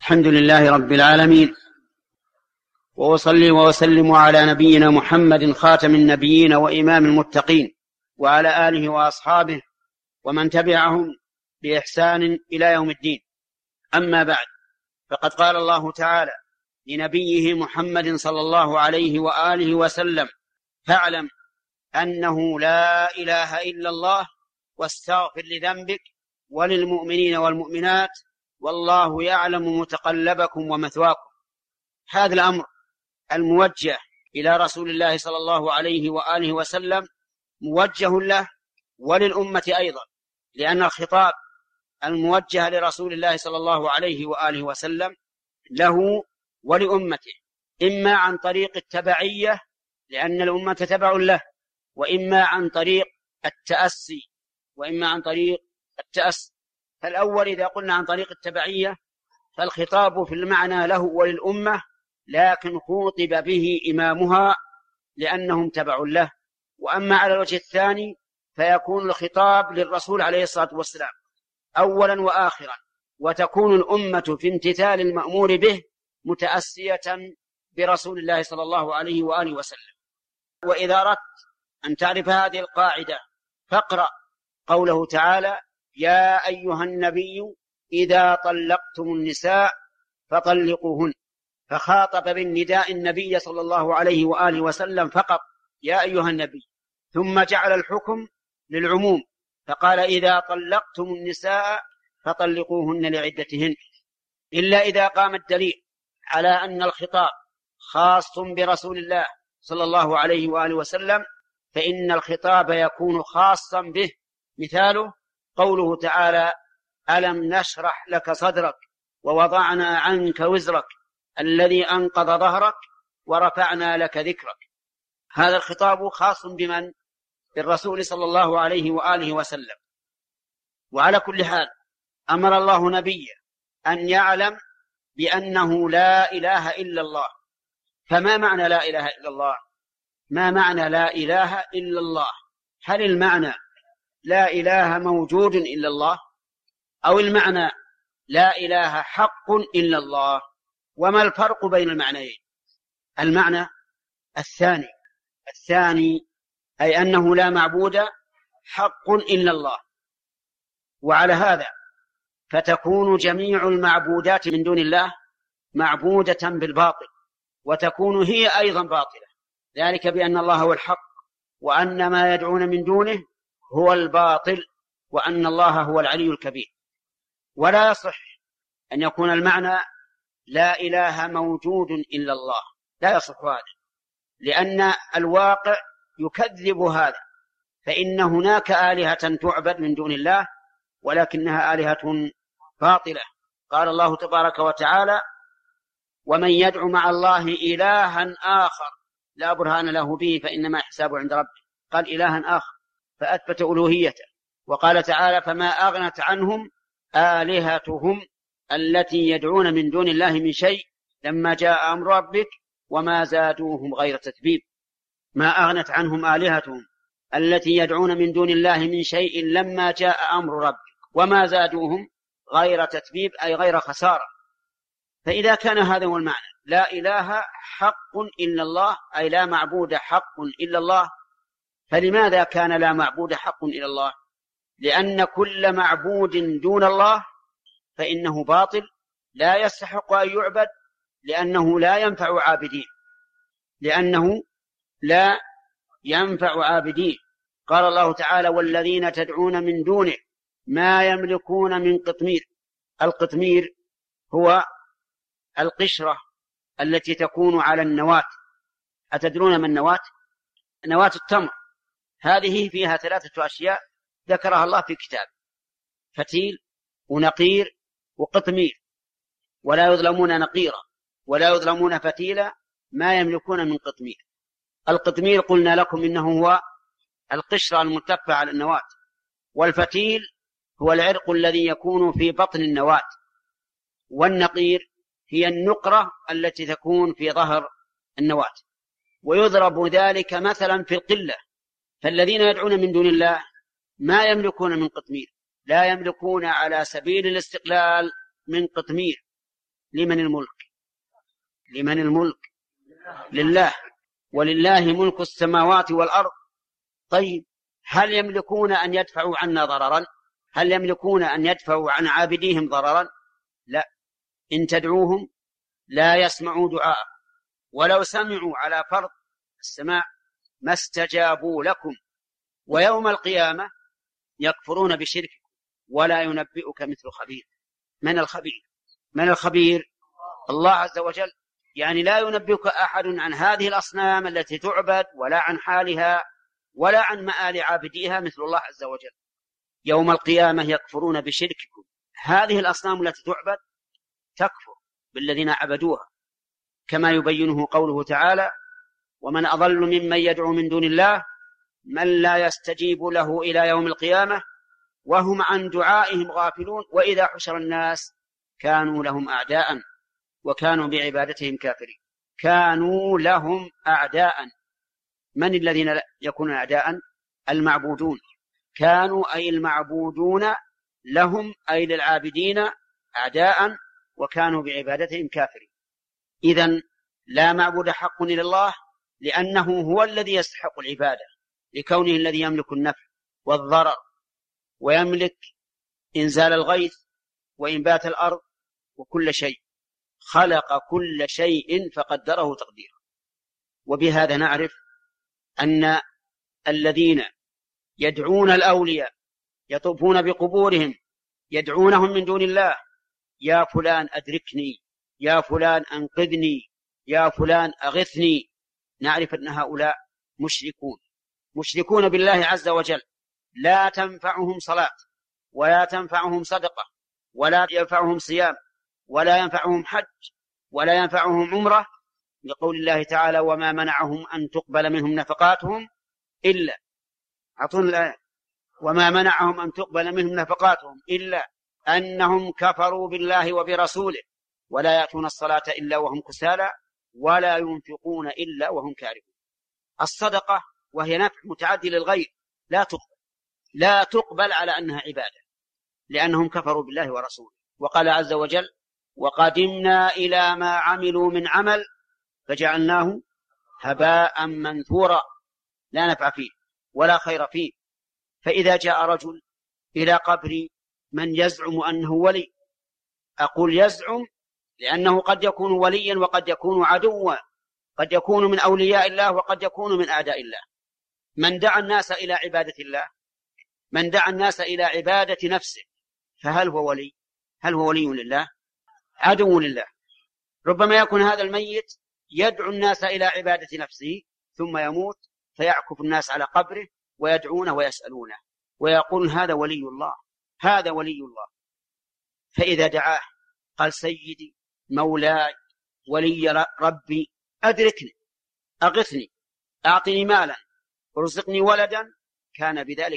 الحمد لله رب العالمين، وأصلي وأسلم على نبينا محمد خاتم النبيين وإمام المتقين، وعلى آله وأصحابه ومن تبعهم بإحسان إلى يوم الدين. أما بعد، فقد قال الله تعالى لنبيه محمد صلى الله عليه وآله وسلم: فاعلم أنه لا إله إلا الله واستغفر لذنبك وللمؤمنين والمؤمنات والله يعلم متقلبكم ومثواكم. هذا الأمر الموجه إلى رسول الله صلى الله عليه وآله وسلم موجه له وللأمة أيضا، لأن الخطاب الموجه لرسول الله صلى الله عليه وآله وسلم له ولأمته، إما عن طريق التبعية لأن الأمة تبع له، وإما عن طريق التأسي فالأول إذا قلنا عن طريق التبعية فالخطاب في المعنى له وللأمة، لكن خوطب به إمامها لأنهم تبع له. وأما على الوجه الثاني فيكون الخطاب للرسول عليه الصلاة والسلام أولا وآخرا، وتكون الأمة في امتثال المأمور به متأسية برسول الله صلى الله عليه وآله وسلم. وإذا أردت أن تعرف هذه القاعدة فاقرأ قوله تعالى: يا أيها النبي إذا طلقتم النساء فطلقوهن، فخاطب بالنداء النبي صلى الله عليه وآله وسلم فقط: يا أيها النبي، ثم جعل الحكم للعموم فقال: إذا طلقتم النساء فطلقوهن لعدتهن، إلا إذا قام الدليل على أن الخطاب خاص برسول الله صلى الله عليه وآله وسلم فإن الخطاب يكون خاصا به. مثاله قوله تعالى: ألم نشرح لك صدرك ووضعنا عنك وزرك الذي أنقض ظهرك ورفعنا لك ذكرك. هذا الخطاب خاص بمن؟ بالرسول صلى الله عليه وآله وسلم. وعلى كل حال أمر الله نبيه أن يعلم بأنه لا إله إلا الله. فما معنى لا إله إلا الله؟ ما معنى لا إله إلا الله؟ هل المعنى لا إله موجود إلا الله، أو المعنى لا إله حق إلا الله؟ وما الفرق بين المعنيين؟ المعنى الثاني أي أنه لا معبود حق إلا الله. وعلى هذا فتكون جميع المعبودات من دون الله معبودة بالباطل، وتكون هي أيضا باطلة، ذلك بأن الله هو الحق وأن ما يدعون من دونه هو الباطل وأن الله هو العلي الكبير. ولا يصح أن يكون المعنى لا إله موجود إلا الله، لا يصح هذا، لأن الواقع يكذب هذا، فإن هناك آلهة تعبد من دون الله ولكنها آلهة باطلة. قال الله تبارك وتعالى: ومن يدعو مع الله إلها آخر لا برهان له به فإنما حسابه عند ربه. قال إلها آخر فأثبت ألوهيته. وقال تعالى: فما أغنت عنهم آلهتهم التي يدعون من دون الله من شيء لما جاء أمر ربك وما زادوهم غير تتبيب. ما أغنت عنهم آلهتهم التي يدعون من دون الله من شيء لما جاء أمر ربك وما زادوهم غير تتبيب، أي غير خسارة. فإذا كان هذا هو المعنى لا إله حق إلا الله، أي لا معبود حق إلا الله، فلماذا كان لا معبود حق إلا الله؟ لأن كل معبود دون الله فإنه باطل لا يستحق أن يعبد، لأنه لا ينفع عابدين. قال الله تعالى: والذين تدعون من دونه ما يملكون من قطمير. القطمير هو القشرة التي تكون على النواة. أتدرون ما النواة؟ نواة التمر. هذه فيها 3 أشياء ذكرها الله في كتاب: فتيل ونقير وقطمير، ولا يظلمون نقيرا ولا يظلمون فتيلا ما يملكون من قطمير. القطمير قلنا لكم إنه هو القشرة الملتفة على النواة، والفتيل هو العرق الذي يكون في بطن النواة، والنقير هي النقرة التي تكون في ظهر النواة. ويضرب ذلك مثلا في القلة، فالذين يدعون من دون الله ما يملكون من قطمير، لا يملكون على سبيل الاستقلال من قطمير، لمن الملك؟ لمن الملك؟ لله، ولله ملك السماوات والأرض. طيب هل يملكون أن يدفعوا عنا ضررا؟ هل يملكون أن يدفعوا عن عابديهم ضررا؟ لا. إن تدعوهم لا يسمعوا دعاء، ولو سمعوا على فرض السماع ما استجابوا لكم، ويوم القيامة يكفرون بشرككم ولا ينبئك مثل خبير. من الخبير؟ من الخبير؟ الله عز وجل. يعني لا ينبئك أحد عن هذه الأصنام التي تعبد ولا عن حالها ولا عن مآل عابديها مثل الله عز وجل. يوم القيامة يكفرون بشرككم. هذه الأصنام التي تعبد تكفر بالذين عبدوها، كما يبينه قوله تعالى: ومن أضل ممن يدعو من دون الله من لا يستجيب له إلى يوم القيامة وهم عن دعائهم غافلون وإذا حشر الناس كانوا لهم أعداء وكانوا بعبادتهم كافرين. كانوا لهم أعداء. من الذين يكونون أعداء؟ المعبودون. كانوا أي المعبودون لهم أي للعابدين أعداء وكانوا بعبادتهم كافرين. إذن لا معبود حق إلا الله، لأنه هو الذي يستحق العبادة، لكونه الذي يملك النفع والضرر، ويملك إنزال الغيث وإنبات الأرض وكل شيء. خلق كل شيء فقدره تقديرا. وبهذا نعرف أن الذين يدعون الأولياء يطوفون بقبورهم يدعونهم من دون الله: يا فلان أدركني، يا فلان أنقذني، يا فلان أغثني. نعرف أن هؤلاء مشركون بالله عز وجل. لا تنفعهم صلاة، ولا تنفعهم صدقة، ولا ينفعهم صيام، ولا ينفعهم حج، ولا ينفعهم عمرة، لقول الله تعالى: وما منعهم أن تقبل منهم نفقاتهم إلا وما منعهم أن تقبل منهم نفقاتهم إلا أنهم كفروا بالله وبرسوله ولا يأتون الصلاة إلا وهم كسالى ولا ينفقون إلا وهم كارهون. الصدقة وهي نفع متعدي للغير لا تقبل على أنها عبادة، لأنهم كفروا بالله ورسوله. وقال عز وجل: وقدمنا إلى ما عملوا من عمل فجعلناه هباء منثورا، لا نفع فيه ولا خير فيه. فإذا جاء رجل إلى قبر من يزعم أنه ولي، أقول يزعم لأنه قد يكون وليا وقد يكون عدوا، قد يكون من أولياء الله وقد يكون من أعداء الله. من دعا الناس إلى عبادة الله، من دعا الناس إلى عبادة نفسه، فهل هو ولي؟ هل هو ولي لله؟ عدو لله. ربما يكون هذا الميت يدعو الناس إلى عبادة نفسه ثم يموت فيعكف الناس على قبره ويدعونه ويسألونه ويقول: هذا ولي الله، هذا ولي الله. فإذا دعاه قال: سيدي مولاي ولي ربي أدركني، أغثني، أعطني مالا، ارزقني ولدا، كان بذلك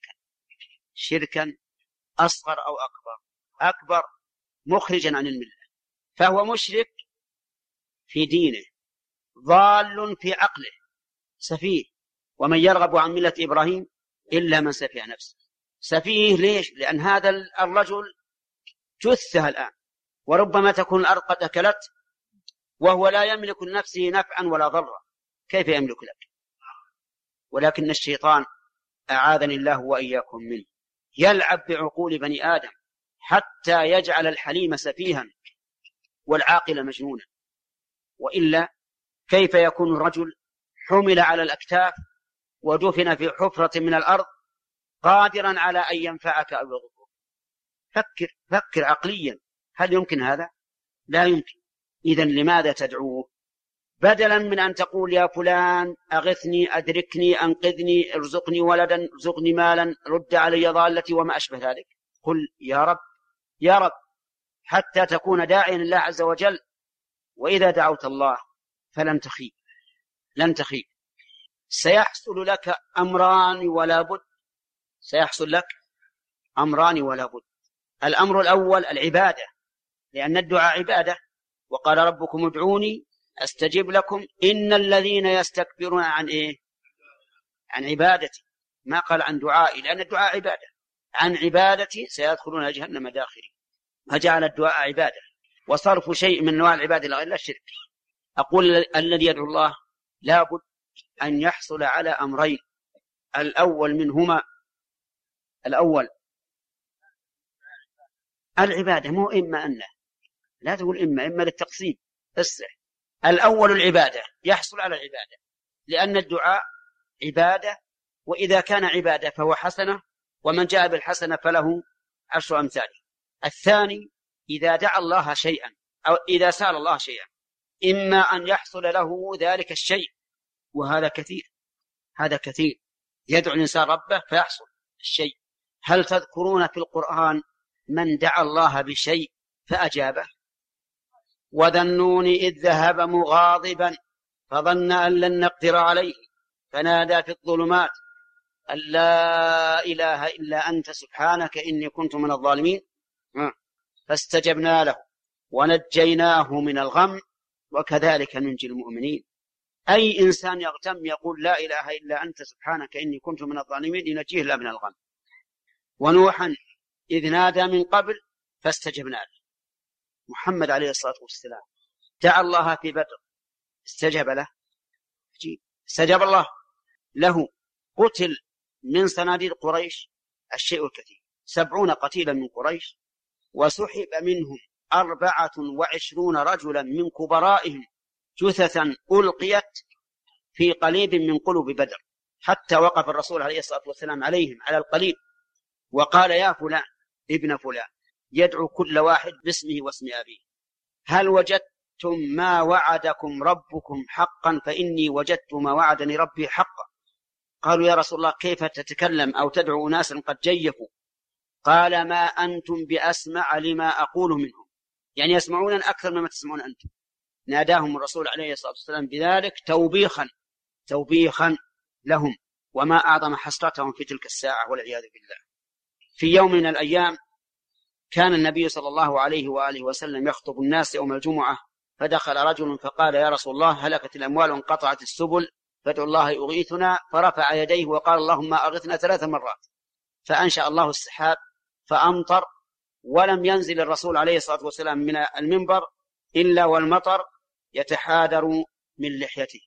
شركا أصغر أو أكبر مخرجا عن الملة. فهو مشرك في دينه، ضال في عقله، سفيه. ومن يرغب عن ملة إبراهيم إلا من سفيه نفسه. سفيه ليش؟ لأن هذا الرجل جثه الآن، وربما تكون الأرض قد أكلت وهو لا يملك لنفسه نفعا ولا ضرا، كيف يملك لك؟ ولكن الشيطان أعاذني الله وإياكم منه يلعب بعقول بني آدم حتى يجعل الحليم سفيها والعاقل مجنونا. وإلا كيف يكون الرجل حمل على الأكتاف ودفن في حفرة من الأرض قادرا على أن ينفعك أو يضرك؟ فكر عقليا، هل يمكن هذا؟ لا يمكن. إذن لماذا تدعوه؟ بدلا من أن تقول: يا فلان أغثني، أدركني، أنقذني، ارزقني ولدا، ارزقني مالا، رد علي ضالتي وما أشبه ذلك. قل: يا رب يا رب، حتى تكون داعيا لله عز وجل. وإذا دعوت الله فلن تخيب. سيحصل لك أمران ولا بد. سيحصل لك أمران ولا بد. الأمر الأول العبادة، لأن الدعاء عبادة. وقال: ربكم ادعوني أستجب لكم إن الذين يستكبرون عن عبادتي. ما قال عن دعائي، لأن الدعاء عبادة. عن عبادتي سيدخلون جهنم داخرين، فجعل الدعاء عبادة. وصرف شيء من أنواع العبادة إلى غير الله شرك. أقول الذي يدعو الله لابد أن يحصل على أمرين، الأول منهما العبادة، مو إما أنه، لا تقول إما للتقسيم، اصلح. الأول العبادة، يحصل على العبادة، لأن الدعاء عبادة، وإذا كان عبادة فهو حسنة، ومن جاء بالحسنة فله 10 أمثاله. الثاني إذا دعا الله شيئا أو إذا سأل الله شيئا، إما أن يحصل له ذلك الشيء، وهذا كثير، هذا كثير، يدعو الإنسان ربه فيحصل الشيء. هل تذكرون في القرآن من دعا الله بشيء فأجابه؟ وذا النون إذ ذهب مغاضبا فظن أن لن نقدر عليه فنادى في الظلمات أن لا إله إلا أنت سبحانك إني كنت من الظالمين فاستجبنا له ونجيناه من الغم وكذلك ننجي المؤمنين. أي إنسان يغتم يقول لا إله إلا أنت سبحانك إني كنت من الظالمين ينجيه الله من الغم. ونوحا إذ نادى من قبل فاستجبنا له. محمد عليه الصلاة والسلام دعا الله في بدر استجاب له، استجاب الله له. قتل من صناديد قريش الشيء الكثير، 70 قتيلا من قريش، وسحب منهم 24 رجلا من كبرائهم جثثا ألقيت في قليب من قلوب بدر، حتى وقف الرسول عليه الصلاة والسلام عليهم على القليب وقال يا فلان ابن فلان، يدعو كل واحد باسمه واسم أبيه، هل وجدتم ما وعدكم ربكم حقا فإني وجدت ما وعدني ربي حقا. قالوا يا رسول الله كيف تتكلم أو تدعو ناسا قد جيفوا؟ قال ما أنتم بأسمع لما أقول منهم، يعني يسمعون أكثر مما تسمعون أنتم. ناداهم الرسول عليه الصلاة والسلام بذلك توبيخا لهم، وما أعظم حسرتهم في تلك الساعة والعياذ بالله. في يوم من الأيام كان النبي صلى الله عليه وآله وسلم يخطب الناس يوم الجمعة، فدخل رجل فقال يا رسول الله هلكت الأموال وانقطعت السبل فادعوا الله يغيثنا، فرفع يديه وقال اللهم أغثنا 3 مرات، فأنشأ الله السحاب فأمطر، ولم ينزل الرسول عليه الصلاة والسلام من المنبر إلا والمطر يتحادر من لحيته.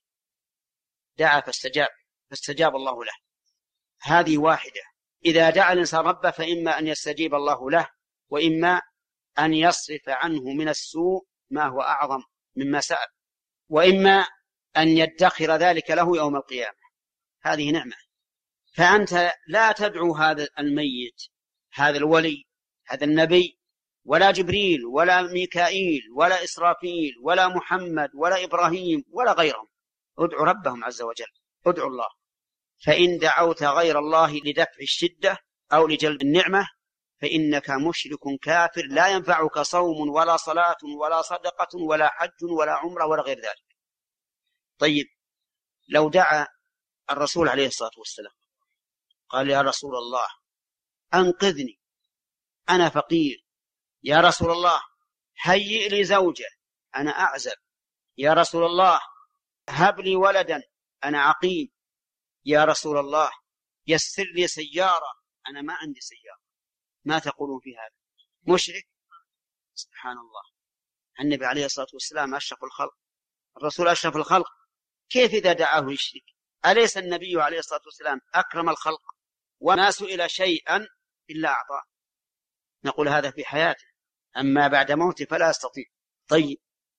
دعا فاستجاب الله له. هذه واحدة، إذا دعا الإنسان ربه فإما أن يستجيب الله له، وإما أن يصرف عنه من السوء ما هو أعظم مما سأل، وإما أن يدخر ذلك له يوم القيامة. هذه نعمة. فأنت لا تدعو هذا الميت، هذا الولي، هذا النبي، ولا جبريل ولا ميكائيل ولا إسرافيل ولا محمد ولا إبراهيم ولا غيرهم، ادعو ربهم عز وجل، ادعو الله. فإن دعوت غير الله لدفع الشدة أو لجلب النعمة فإنك مشرك كافر، لا ينفعك صوم ولا صلاة ولا صدقة ولا حج ولا عمرة ولا غير ذلك. طيب لو دعا الرسول عليه الصلاة والسلام قال يا رسول الله أنقذني أنا فقير، يا رسول الله هيئ لي زوجة أنا أعزب، يا رسول الله هب لي ولدا أنا عقيم، يا رسول الله يسر لي سيارة أنا ما عندي سيارة، ما تقولون في هذا؟ مشرك؟ سبحان الله. النبي عليه الصلاة والسلام أشرف الخلق، الرسول أشرف الخلق، كيف إذا دعاه يشرك؟ أليس النبي عليه الصلاة والسلام أكرم الخلق وما سئل شيئا إلا أعطاه؟ نقول هذا في حياته، أما بعد موته فلا يستطيع. طيب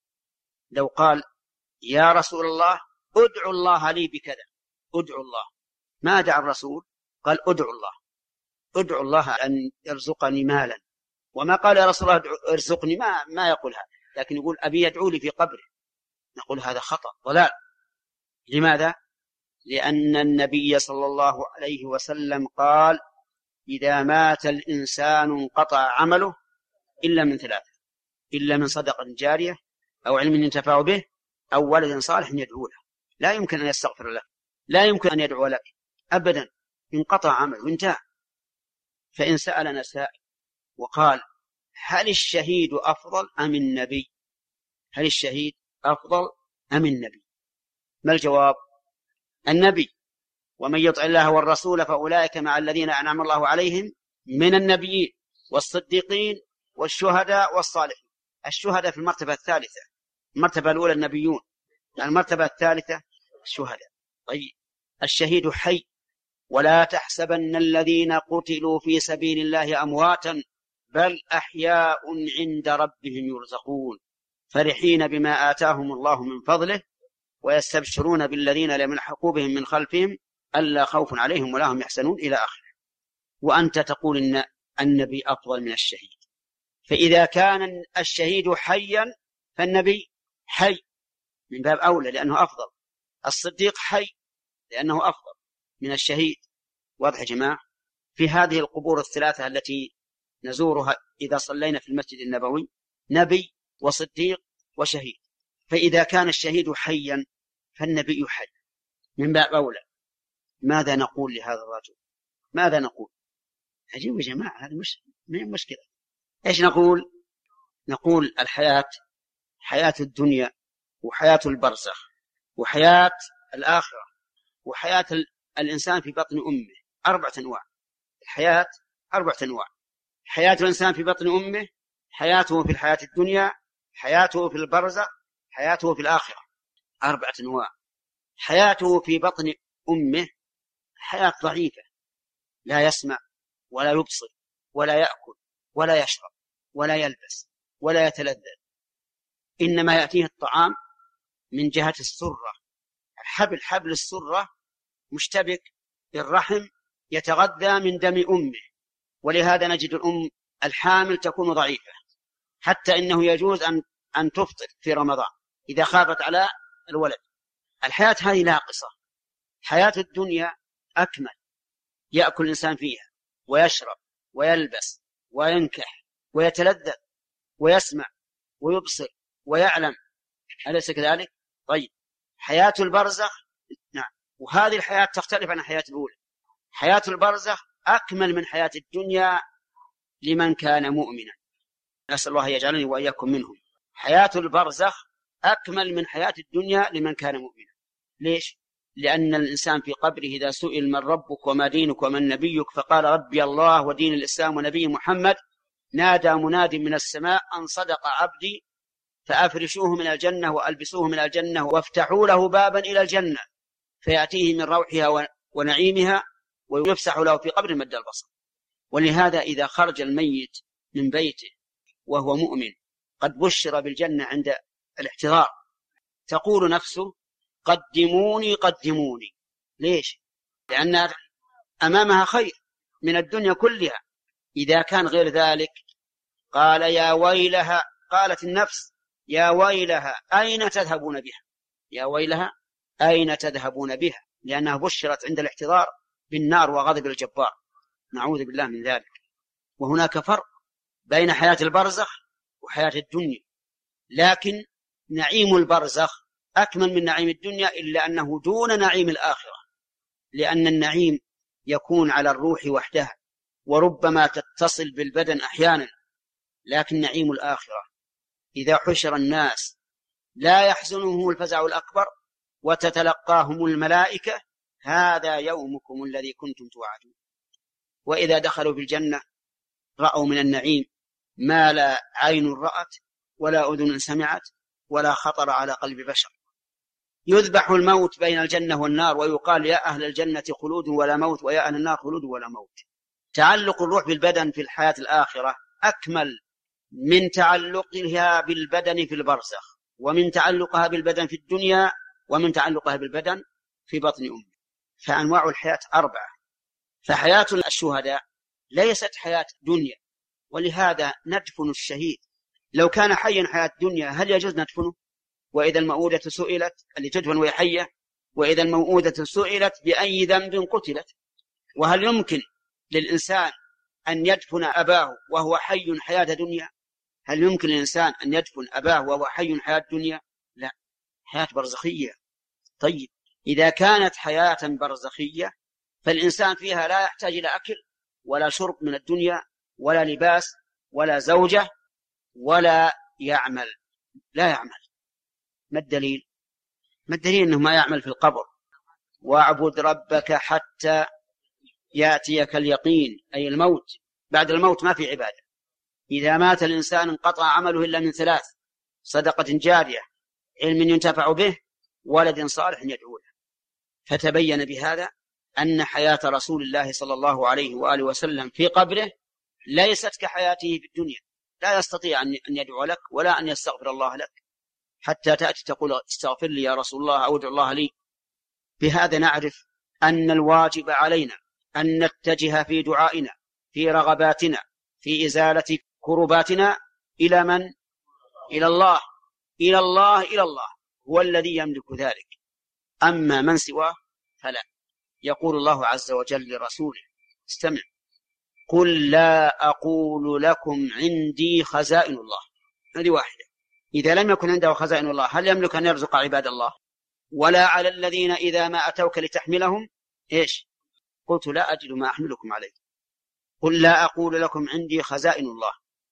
لو قال يا رسول الله ادعو الله لي بكذا، ادعو الله، ما دعا الرسول، قال ادعو الله أن يرزقني مالا، وما قال يا رسول الله ارزقني، ما يقول هذا، لكن يقول أبي يدعو لي في قبره. نقول هذا خطأ ضلال. لماذا؟ لأن النبي صلى الله عليه وسلم قال إذا مات الإنسان انقطع عمله إلا من 3، إلا من صدقة جارية أو علم ينتفع به أو ولد صالح يدعو له. لا يمكن أن يستغفر له، لا يمكن أن يدعو لك أبدا، انقطع عمله وانتهى. فإن سألنا سائل وقال هل الشهيد أفضل أم النبي؟ هل الشهيد أفضل أم النبي؟ ما الجواب؟ النبي. ومن يطع الله والرسول فأولئك مع الذين أنعم الله عليهم من النبيين والصديقين والشهداء والصالحين. الشهداء في المرتبة الثالثة. المرتبة الأولى النبيون، يعني المرتبة الثالثة الشهداء. طيب الشهيد حي، ولا تحسبن الذين قتلوا في سبيل الله أمواتا بل أحياء عند ربهم يرزقون فرحين بما آتاهم الله من فضله ويستبشرون بالذين لم يلحقوا بهم من خلفهم ألا خوف عليهم ولا هم يحزنون إلى آخره. وأنت تقول إن النبي أفضل من الشهيد، فإذا كان الشهيد حيا فالنبي حي من باب أولى لأنه أفضل، الصديق حي لأنه أفضل من الشهيد. واضح يا جماعة؟ في هذه القبور الثلاثة التي نزورها إذا صلينا في المسجد النبوي نبي وصديق وشهيد، فإذا كان الشهيد حيا فالنبي حي من باب أولى. ماذا نقول لهذا الرجل؟ ماذا نقول؟ عجيب يا جماعة، هذه مشكلة. إيش نقول؟ نقول الحياة حياة الدنيا وحياة البرزخ وحياة الآخرة وحياة الإنسان في بطن أمه 4 أنواع. الحياة 4 أنواع: حياة الإنسان في بطن أمه، حياته في الحياة الدنيا، حياته في البرزخ، حياته في الآخرة. 4 أنواع. حياته في بطن أمه حياة ضعيفة، لا يسمع ولا يبصر ولا يأكل ولا يشرب ولا يلبس ولا يتلذذ، إنما يأتيه الطعام من جهة السرة، حبل السرة مشتبك بالرحم يتغذى من دم أمه. ولهذا نجد الأم الحامل تكون ضعيفة، حتى إنه يجوز أن تفطر في رمضان إذا خافت على الولد. الحياة هذه ناقصة. حياة الدنيا أكمل، يأكل الإنسان فيها ويشرب ويلبس وينكح ويتلذذ ويسمع ويبصر ويعلم، أليس كذلك؟ طيب حياة البرزخ، نعم، وهذه الحياة تختلف عن الحياة الأولى. حياة البرزخ أكمل من حياة الدنيا لمن كان مؤمنا، نسأل الله يجعلني وإياكم منهم. حياة البرزخ أكمل من حياة الدنيا لمن كان مؤمنا. ليش؟ لأن الإنسان في قبره إذا سئل من ربك وما دينك ومن نبيك فقال ربي الله ودين الإسلام ونبي محمد، نادى مناد من السماء أن صدق عبدي فأفرشوه من الجنة وألبسوه من الجنة وافتحوا له بابا إلى الجنة فيأتيه من روحها ونعيمها ويفسح له في قبر مد البصر. ولهذا إذا خرج الميت من بيته وهو مؤمن قد بشر بالجنة عند الاحتضار تقول نفسه قدموني قدموني. ليش؟ لأن أمامها خير من الدنيا كلها. إذا كان غير ذلك قال يا ويلها، قالت النفس يا ويلها أين تذهبون بها، يا ويلها أين تذهبون بها، لأنها بشرت عند الاحتضار بالنار وغضب الجبار، نعوذ بالله من ذلك. وهناك فرق بين حياة البرزخ وحياة الدنيا، لكن نعيم البرزخ أكمل من نعيم الدنيا إلا أنه دون نعيم الآخرة، لأن النعيم يكون على الروح وحدها وربما تتصل بالبدن أحيانا، لكن نعيم الآخرة إذا حشر الناس لا يحزنهم الفزع الأكبر وتتلقاهم الملائكة هذا يومكم الذي كنتم توعدون. وإذا دخلوا في الجنة رأوا من النعيم ما لا عين رأت ولا أذن سمعت ولا خطر على قلب بشر. يذبح الموت بين الجنة والنار ويقال يا أهل الجنة خلود ولا موت ويا أهل النار خلود ولا موت. تعلق الروح بالبدن في الحياة الآخرة أكمل من تعلقها بالبدن في البرزخ، ومن تعلقها بالبدن في الدنيا، ومن تعلقها بالبدن في بطن أمه. فأنواع الحياة 4. فحياة الشهداء ليست حياة دنيا، ولهذا ندفن الشهيد. لو كان حيا حياة دنيا هل يجوز ندفنه؟ وإذا الموءودة سئلت، اللي تدفن وهي حية، وإذا الموءودة سئلت بأي ذنب قتلت. وهل يمكن للإنسان أن يدفن أباه وهو حي حياة دنيا؟ هل يمكن للإنسان أن يدفن أباه وهو حي حياة دنيا؟ لا، حياة برزخية. طيب إذا كانت حياة برزخية فالإنسان فيها لا يحتاج إلى أكل ولا شرب من الدنيا ولا لباس ولا زوجة ولا يعمل، لا يعمل. ما الدليل؟ ما الدليل أنه ما يعمل في القبر؟ واعبد ربك حتى يأتيك اليقين، أي الموت، بعد الموت ما في عبادة. إذا مات الإنسان انقطع عمله إلا من 3: صدقة جارية، علم ينتفع به، ولد صالح يدعو له. فتبين بهذا أن حياة رسول الله صلى الله عليه وآله وسلم في قبره ليست كحياته في الدنيا. لا يستطيع أن يدعو لك ولا أن يستغفر الله لك حتى تأتي تقول استغفر لي يا رسول الله أو ادعو الله لي. بهذا نعرف أن الواجب علينا أن نتجه في دعائنا، في رغباتنا، في إزالة كرباتنا إلى من؟ إلى الله، إلى الله، إلى الله، هو الذي يملك ذلك. أما من سواه فلا. يقول الله عز وجل لرسوله: استمع، قل لا أقول لكم عندي خزائن الله. هذه واحدة. إذا لم يكن عنده خزائن الله هل يملك أن يرزق عباد الله؟ ولا على الذين إذا ما أتوك لتحملهم إيش؟ قلت لا أجد ما أحملكم عليه. قل لا أقول لكم عندي خزائن الله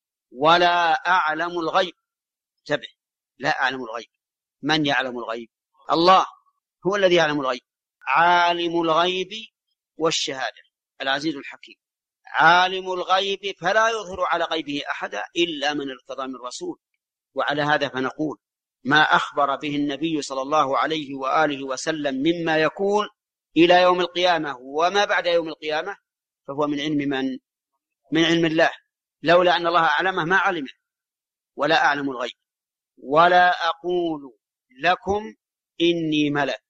ولا أعلم الغيب. انتبه، لا أعلم الغيب. من يعلم الغيب؟ الله هو الذي يعلم الغيب. عالم الغيب والشهادة العزيز الحكيم. عالم الغيب فلا يظهر على غيبه أحدا إلا من ارتضى من رسول. وعلى هذا فنقول: ما أخبر به النبي صلى الله عليه وآله وسلم مما يكون إلى يوم القيامة وما بعد يوم القيامة فهو من علم من؟ من علم الله. لولا أن الله أعلمه ما علمه. ولا أعلم الغيب ولا أقول لكم إني ملك.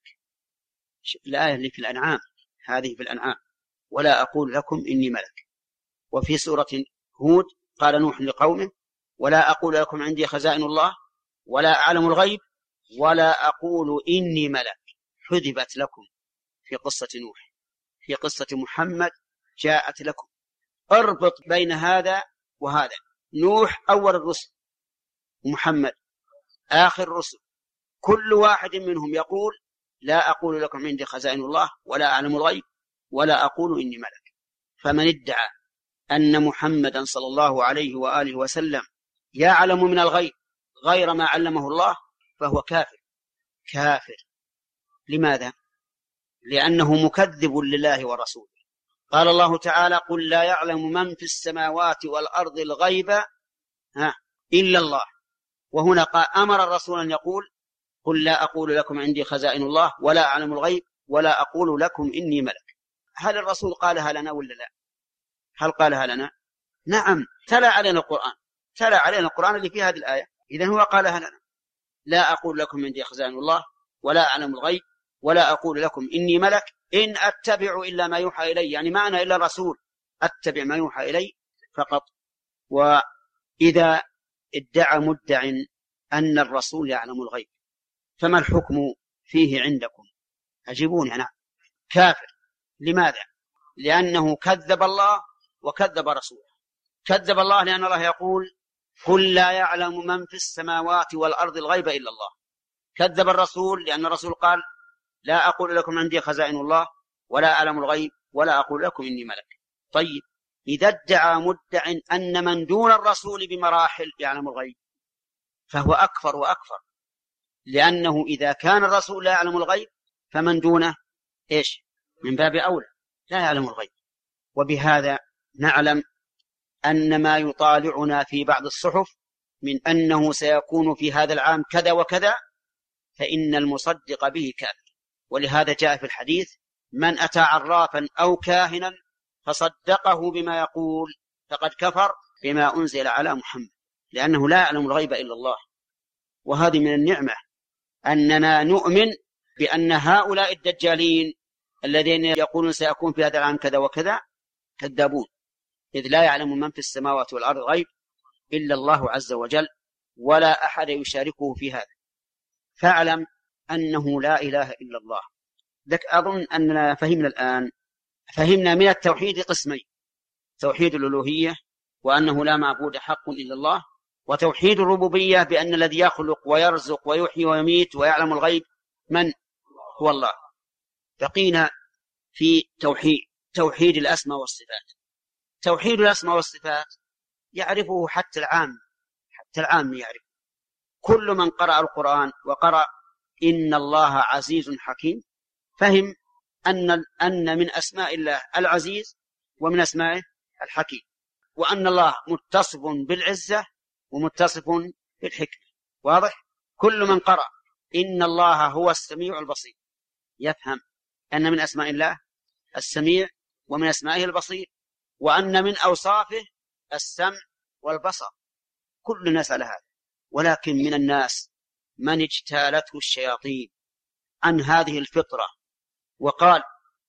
الآية اللي في الأنعام، هذه في الأنعام: ولا أقول لكم إني ملك. وفي سورة هود قال نوح لقومه: ولا أقول لكم عندي خزائن الله ولا أعلم الغيب ولا أقول إني ملك. حذبت لكم في قصة نوح. في قصة محمد جاءت لكم. اربط بين هذا وهذا. نوح أول الرسل ومحمد آخر الرسل. كل واحد منهم يقول: لا أقول لكم عندي خزائن الله ولا أعلم الغيب ولا أقول إني ملك. فمن ادعى أن محمدا صلى الله عليه وآله وسلم يعلم من الغيب غير ما علمه الله فهو كافر. كافر. لماذا؟ لأنه مكذب لله ورسوله. قال الله تعالى: قل لا يعلم من في السماوات والأرض الغيب إلا الله. وهنا أمر الرسول أن يقول: قل لا أقول لكم عندي خزائن الله ولا أعلم الغيب ولا أقول لكم إني ملك. هل الرسول قالها لنا ولا لا؟ هل قالها لنا؟ نعم، تلا علينا القرآن. تلا علينا القرآن اللي في هذه الآية. إذن هو قالها لنا: لا أقول لكم عندي خزائن الله ولا أعلم الغيب ولا أقول لكم إني ملك إن أتبع إلا ما يوحى إلي. يعني ما أنا إلا رسول أتبع ما يوحى إلي فقط. وإذا ادعى مدع أن الرسول يعلم الغيب فما الحكم فيه عندكم؟ أجيبوني أنا. كافر. لماذا؟ لأنه كذب الله وكذب رسوله. كذب الله لأن الله يقول: قل لا يعلم من في السماوات والأرض الغيب إلا الله. كذب الرسول لأن الرسول قال: لا أقول لكم عندي خزائن الله ولا أعلم الغيب ولا أقول لكم إني ملك. طيب، إذا ادعى مدع أن من دون الرسول بمراحل يعلم الغيب فهو أكفر وأكفر. لأنه إذا كان الرسول لا يعلم الغيب فمن دونه إيش؟ من باب أولى لا يعلم الغيب. وبهذا نعلم أن ما يطالعنا في بعض الصحف من أنه سيكون في هذا العام كذا وكذا فإن المصدق به كافر. ولهذا جاء في الحديث: من أتى عرافا أو كاهنا فصدقه بما يقول فقد كفر بما أنزل على محمد، لأنه لا يعلم الغيب إلا الله. وهذه من النعمة أننا نؤمن بأن هؤلاء الدجالين الذين يقولون سيكون في هذا العام كذا وكذا كذابون، إذ لا يعلم من في السماوات والأرض غيب إلا الله عز وجل ولا أحد يشاركه في هذا. فاعلم أنه لا إله إلا الله. لك أظن أننا فهمنا الآن. فهمنا من التوحيد قسمين: توحيد الألوهية وأنه لا معبود حق إلا الله، وتوحيد الربوبية بأن الذي يخلق ويرزق ويحيي ويميت ويعلم الغيب من هو الله. بقينا في توحيد الأسماء والصفات. توحيد الأسماء والصفات يعرفه حتى العام يعرف. كل من قرأ القرآن وقرأ إن الله عزيز حكيم فهم أن من أسماء الله العزيز ومن أسمائه الحكيم. وأن الله متصف بالعزة ومتصف بالحكمة. واضح؟ كل من قرأ إن الله هو السميع البصير يفهم أن من أسماء الله السميع، ومن أسمائه البصير، وأن من أوصافه السمع والبصر. كل الناس على هذا، ولكن من الناس من اجتالته الشياطين عن هذه الفطرة وقال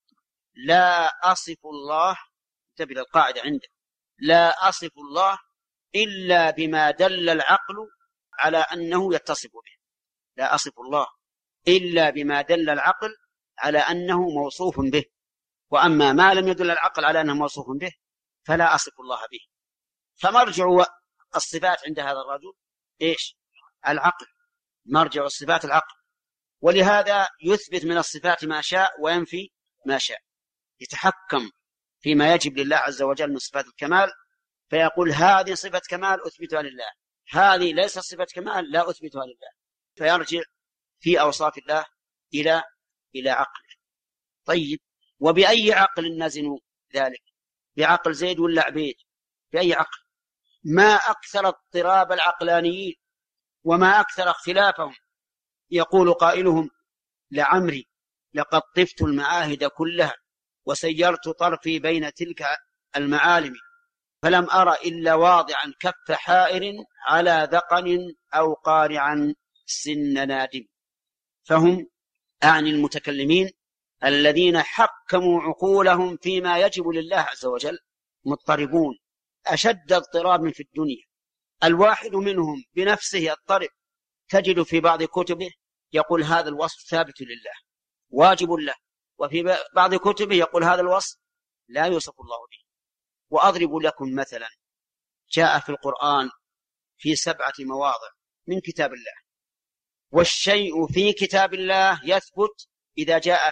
لا أصف الله، انتبه القاعدة عنده، لا أصف الله إلا بما دل العقل على أنه يتصف به. لا أصف الله إلا بما دل العقل على أنه موصوف به، وأما ما لم يدل العقل على أنه موصوف به فلا أصف الله به. فمرجع الصفات عند هذا الرجل إيش؟ العقل. مرجع الصفات العقل، ولهذا يثبت من الصفات ما شاء وينفي ما شاء، يتحكم فيما يجب لله عز وجل من صفات الكمال، فيقول هذه صفة كمال أثبتها لله، هذه ليست صفة كمال لا أثبتها لله، فيرجع في أوصاف الله إلى عقله. طيب، وبأي عقل نزن ذلك؟ بعقل زيد ولا عبيد؟ بأي عقل؟ ما أكثر اضطراب العقلانيين وما أكثر اختلافهم. يقول قائلهم لعمري لقد طفت المعاهد كلها وسيرت طرفي بين تلك المعالم فلم أرى إلا واضعا كف حائر على ذقن أو قارعا سن نادم. فهم أعني المتكلمين الذين حكموا عقولهم فيما يجب لله عز وجل مضطربون أشد اضطراب من في الدنيا. الواحد منهم بنفسه يضطرب، تجد في بعض كتبه يقول هذا الوصف ثابت لله واجب له، وفي بعض كتبه يقول هذا الوصف لا يوصف الله به. وأضرب لكم مثلا، جاء في القرآن في 7 مواضع من كتاب الله، والشيء في كتاب الله يثبت إذا جاء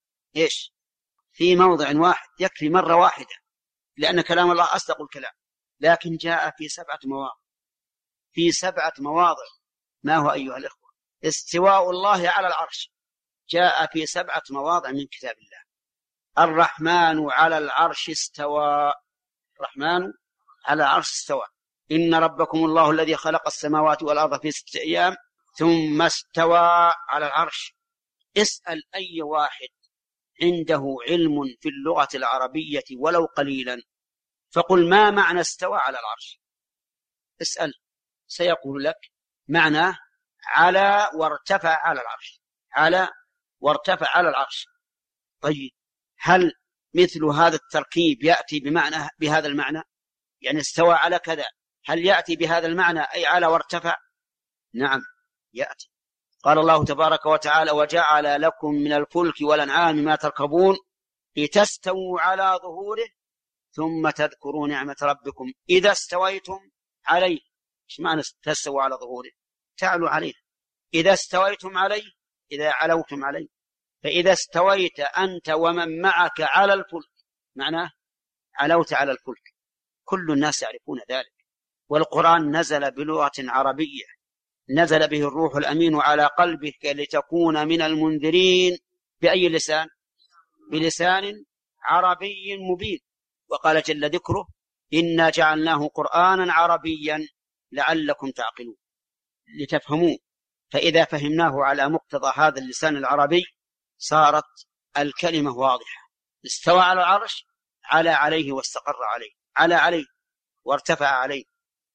في موضع واحد، يكفي مرة واحدة، لأن كلام الله أصدق الكلام. لكن جاء في 7 مواضع، في 7 مواضع. ما هو أيها الإخوة؟ استواء الله على العرش جاء في 7 مواضع من كتاب الله. الرحمن على العرش استوى، الرحمن على العرش استوى. إن ربكم الله الذي خلق السماوات والأرض في 6 أيام ثم استوى على العرش. اسأل أي واحد عنده علم في اللغة العربية ولو قليلا، فقل ما معنى استوى على العرش؟ اسأل، سيقول لك معناه على وارتفع على العرش، على وارتفع على العرش. طيب، هل مثل هذا التركيب يأتي بهذا المعنى؟ يعني استوى على كذا، هل يأتي بهذا المعنى أي على وارتفع؟ نعم يأتي. قال الله تبارك وتعالى وجعل لكم من الفلك والأنعام ما تركبون لتستووا على ظهوره ثم تذكروا نعمة ربكم إذا استويتم عليه. ايش معنى تستووا على ظهوره؟ تعلوا عليه. إذا استويتم عليه، إذا علوتم عليه. فإذا استويت أنت ومن معك على الفلك معناه علوت على الفلك. كل الناس يعرفون ذلك. والقرآن نزل بلغة عربية، نزل به الروح الأمين على قلبك لتكون من المنذرين. بأي لسان؟ بلسان عربي مبين. وقال جل ذكره إنا جعلناه قرآنا عربيا لعلكم تعقلون، لتفهموه. فإذا فهمناه على مقتضى هذا اللسان العربي صارت الكلمة واضحة. استوى على العرش، على عليه واستقر عليه، على عليه وارتفع عليه.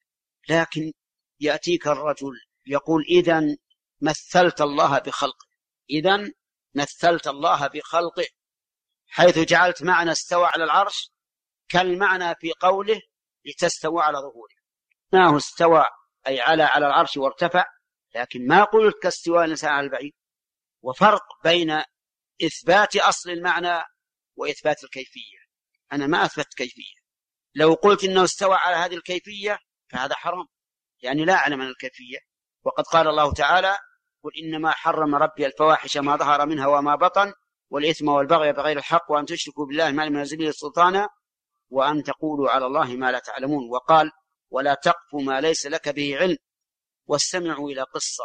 لكن يأتيك الرجل يقول إذن مثلت الله بخلقه، إذن مثلت الله بخلقه، حيث جعلت معنى استوى على العرش كالمعنى في قوله لتستوى على ظهوره. ما هو استوى أي على العرش وارتفع، لكن ما قلت كاستواء الإنسان على البعير. وفرق بين إثبات أصل المعنى وإثبات الكيفية. أنا ما أثبت كيفية. لو قلت إنه استوى على هذه الكيفية فهذا حرام، يعني لا أعلم عن الكيفية. وقد قال الله تعالى قل إنما حرم ربي الفواحش ما ظهر منها وما بطن والإثم والبغي بغير الحق وأن تشركوا بالله ما لم ينزل به سلطانا وأن تقولوا على الله ما لا تعلمون. وقال ولا تقف ما ليس لك به علم. واستمعوا إلى قصة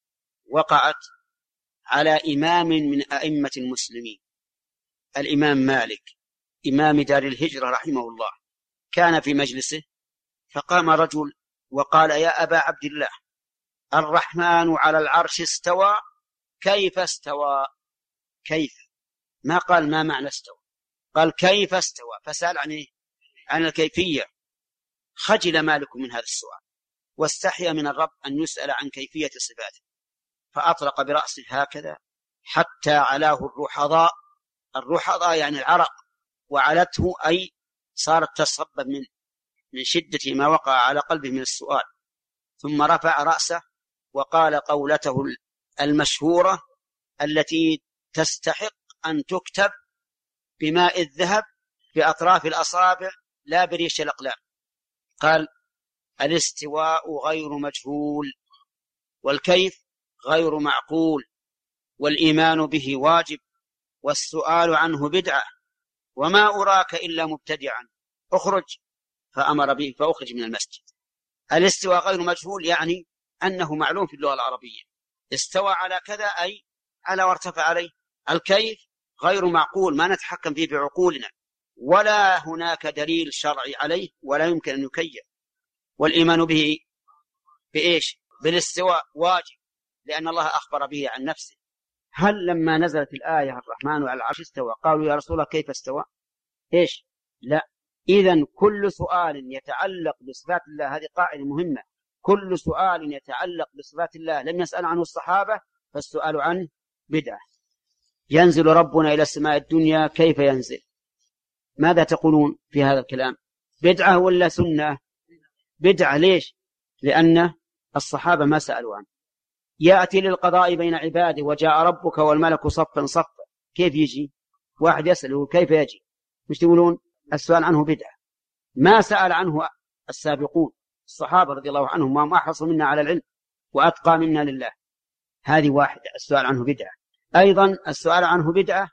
وقعت على إمام من أئمة المسلمين، الإمام مالك إمام دار الهجرة رحمه الله. كان في مجلسه فقام رجل وقال: يا أبا عبد الله، الرحمن على العرش استوى، كيف استوى؟ كيف؟ ما قال ما معنى استوى، قال كيف استوى، فسأل عن الكيفية. خجل مالك من هذا السؤال واستحيا من الرب أن يسأل عن كيفية صفاته، فأطلق برأسه هكذا حتى علاه الرحضاء يعني العرق، وعلته أي صارت تصبب من شدة ما وقع على قلبه من السؤال. ثم رفع رأسه وقال قولته المشهورة التي تستحق أن تكتب بماء الذهب بأطراف الأصابع لا بريش الأقلام. قال: الاستواء غير مجهول، والكيف غير معقول، والإيمان به واجب، والسؤال عنه بدعة، وما أراك إلا مبتدعا، اخرج. فأمر به فأخرج من المسجد. الاستواء غير مجهول يعني أنه معلوم في اللغة العربية، استوى على كذا أي على وارتفع عليه. الكيف غير معقول، ما نتحكم فيه بعقولنا، ولا هناك دليل شرعي عليه، ولا يمكن أن يكيف. والإيمان به بإيش؟ بالاستواء واجب، لأن الله أخبر به عن نفسه. هل لما نزلت الآية الرحمن على العرش استوى قالوا يا رسول الله كيف استوى؟ إيش؟ لا. إذن كل سؤال يتعلق بصفات الله، هذه قاعدة مهمة، كل سؤال يتعلق بصفات الله لم يسأل عنه الصحابة فالسؤال عنه بدعة. ينزل ربنا إلى السماء الدنيا، كيف ينزل؟ ماذا تقولون في هذا الكلام؟ بدعة ولا سنة؟ بدعة. ليش؟ لأن الصحابة ما سألوا عنه. يأتي للقضاء بين عباده وجاء ربك والملك صفا صفا، كيف يجي؟ واحد يسأله كيف يجي؟ مش تقولون السؤال عنه بدعة. ما سأل عنه السابقون الصحابة رضي الله عنهم، وهم أحرص منا على العلم وأتقى منا لله. هذه واحدة، السؤال عنه بدعة. أيضا السؤال عنه بدعة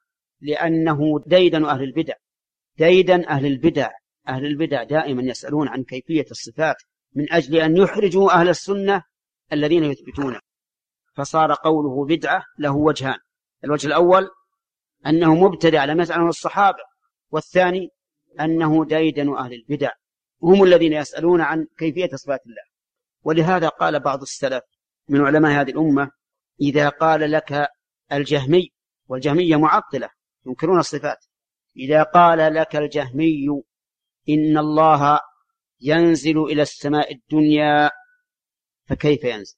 لأنه ديدن أهل البدع، ديدن أهل البدع. أهل البدع دائما يسألون عن كيفية الصفات من أجل أن يحرجوا أهل السنة الذين يثبتونه. فصار قوله بدعة له وجهان: الوجه الأول أنه مبتدع لم يسأل عنه الصحابة، والثاني أنه ديدن أهل البدع، هم الذين يسألون عن كيفية صفات الله. ولهذا قال بعض السلف من علماء هذه الأمة: إذا قال لك الجهمي، والجهمية معطلة ينكرون الصفات، إذا قال لك الجهمي إن الله ينزل إلى السماء الدنيا فكيف ينزل؟